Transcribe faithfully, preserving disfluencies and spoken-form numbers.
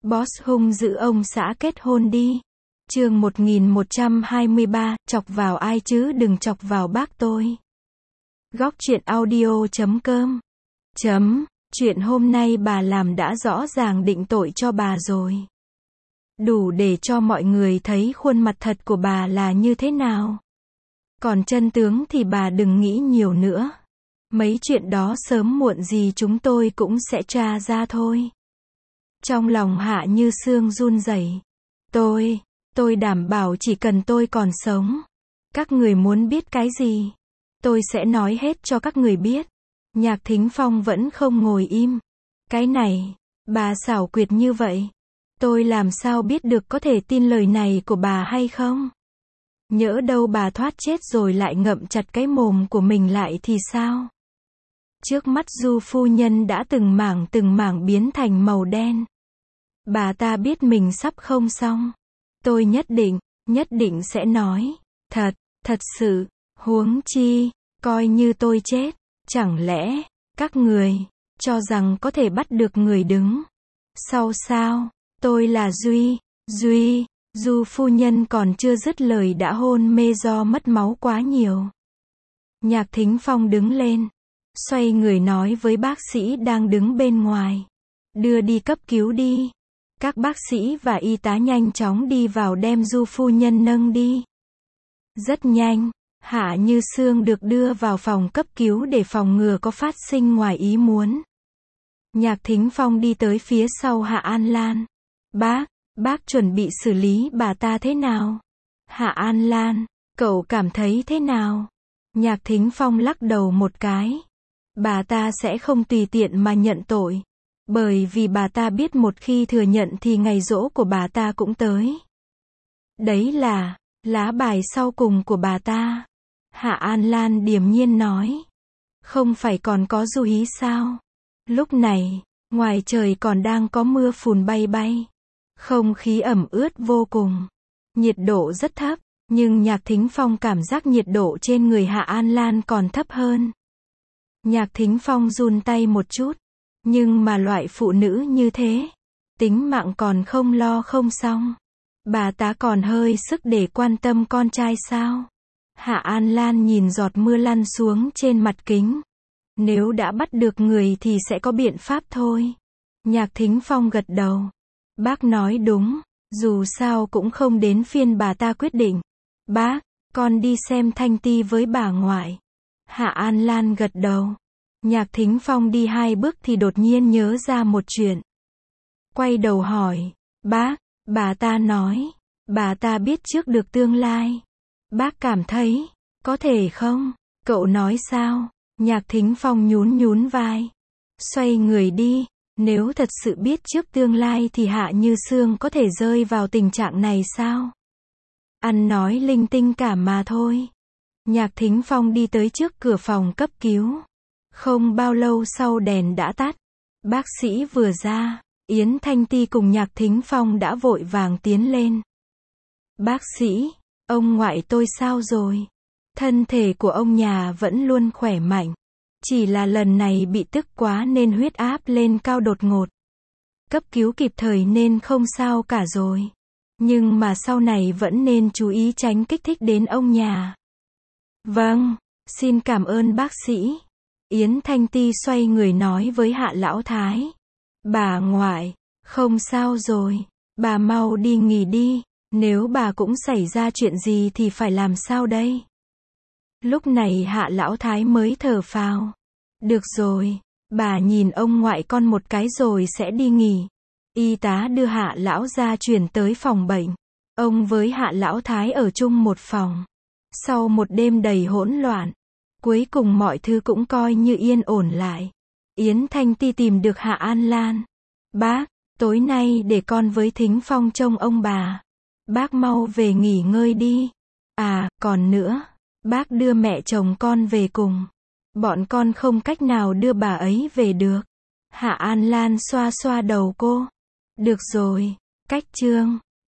Boss hung dữ ông xã kết hôn đi. Chương một nghìn một trăm hai mươi ba, chọc vào ai chứ đừng chọc vào bác tôi. Góc truyện audio chấm com. Chấm, chuyện hôm nay bà làm đã rõ ràng định tội cho bà rồi. Đủ để cho mọi người thấy khuôn mặt thật của bà là như thế nào. Còn chân tướng thì bà đừng nghĩ nhiều nữa. Mấy chuyện đó sớm muộn gì chúng tôi cũng sẽ tra ra thôi. Trong lòng Hạ Như Sương run rẩy. Tôi, tôi đảm bảo chỉ cần tôi còn sống, các người muốn biết cái gì, tôi sẽ nói hết cho các người biết. Nhạc Thính Phong vẫn không ngồi im. Cái này, bà xảo quyệt như vậy, tôi làm sao biết được có thể tin lời này của bà hay không? Nhỡ đâu bà thoát chết rồi lại ngậm chặt cái mồm của mình lại thì sao? Trước mắt Du phu nhân đã từng mảng từng mảng biến thành màu đen. Bà ta biết mình sắp không xong. Tôi nhất định, nhất định sẽ nói. Thật, thật sự, huống chi, coi như tôi chết. Chẳng lẽ, các người, cho rằng có thể bắt được người đứng sau sao? Tôi là Duy, Duy, Du phu nhân còn chưa dứt lời đã hôn mê do mất máu quá nhiều. Nhạc Thính Phong đứng lên, xoay người nói với bác sĩ đang đứng bên ngoài. Đưa đi cấp cứu đi. Các bác sĩ và y tá nhanh chóng đi vào đem Du phu nhân nâng đi. Rất nhanh, Hạ Như Sương được đưa vào phòng cấp cứu để phòng ngừa có phát sinh ngoài ý muốn. Nhạc Thính Phong đi tới phía sau Hạ An Lan. Bác, bác chuẩn bị xử lý bà ta thế nào? Hạ An Lan, cậu cảm thấy thế nào? Nhạc Thính Phong lắc đầu một cái. Bà ta sẽ không tùy tiện mà nhận tội. Bởi vì bà ta biết một khi thừa nhận thì ngày giỗ của bà ta cũng tới. Đấy là lá bài sau cùng của bà ta. Hạ An Lan điềm nhiên nói. Không phải còn có Du Hí sao? Lúc này, ngoài trời còn đang có mưa phùn bay bay. Không khí ẩm ướt vô cùng. Nhiệt độ rất thấp, nhưng Nhạc Thính Phong cảm giác nhiệt độ trên người Hạ An Lan còn thấp hơn. Nhạc Thính Phong run tay một chút. Nhưng mà loại phụ nữ như thế, tính mạng còn không lo không xong. Bà ta còn hơi sức để quan tâm con trai sao? Hạ An Lan nhìn giọt mưa lăn xuống trên mặt kính. Nếu đã bắt được người thì sẽ có biện pháp thôi. Nhạc Thính Phong gật đầu. Bác nói đúng, dù sao cũng không đến phiên bà ta quyết định. Bác, con đi xem Thanh Ti với bà ngoại. Hạ An Lan gật đầu. Nhạc Thính Phong đi hai bước thì đột nhiên nhớ ra một chuyện. Quay đầu hỏi, bác, bà ta nói, bà ta biết trước được tương lai. Bác cảm thấy, có thể không? Cậu nói sao? Nhạc Thính Phong nhún nhún vai. Xoay người đi, nếu thật sự biết trước tương lai thì Hạ Như Sương có thể rơi vào tình trạng này sao? Ăn nói linh tinh cả mà thôi. Nhạc Thính Phong đi tới trước cửa phòng cấp cứu. Không bao lâu sau đèn đã tắt. Bác sĩ vừa ra, Yến Thanh Ti cùng Nhạc Thính Phong đã vội vàng tiến lên. Bác sĩ, ông ngoại tôi sao rồi? Thân thể của ông nhà vẫn luôn khỏe mạnh. Chỉ là lần này bị tức quá nên huyết áp lên cao đột ngột. Cấp cứu kịp thời nên không sao cả rồi. Nhưng mà sau này vẫn nên chú ý tránh kích thích đến ông nhà. Vâng, xin cảm ơn bác sĩ. Yến Thanh Ti xoay người nói với Hạ Lão Thái. Bà ngoại, không sao rồi, bà mau đi nghỉ đi, nếu bà cũng xảy ra chuyện gì thì phải làm sao đây? Lúc này Hạ Lão Thái mới thở phào. Được rồi, bà nhìn ông ngoại con một cái rồi sẽ đi nghỉ. Y tá đưa Hạ Lão ra chuyển tới phòng bệnh. Ông với Hạ Lão Thái ở chung một phòng. Sau một đêm đầy hỗn loạn, cuối cùng mọi thứ cũng coi như yên ổn lại. Yến Thanh Ti tìm được Hạ An Lan. Bác, tối nay để con với Thính Phong trông ông bà. Bác mau về nghỉ ngơi đi. À, còn nữa, bác đưa mẹ chồng con về cùng. Bọn con không cách nào đưa bà ấy về được. Hạ An Lan xoa xoa đầu cô. Được rồi, cách trương.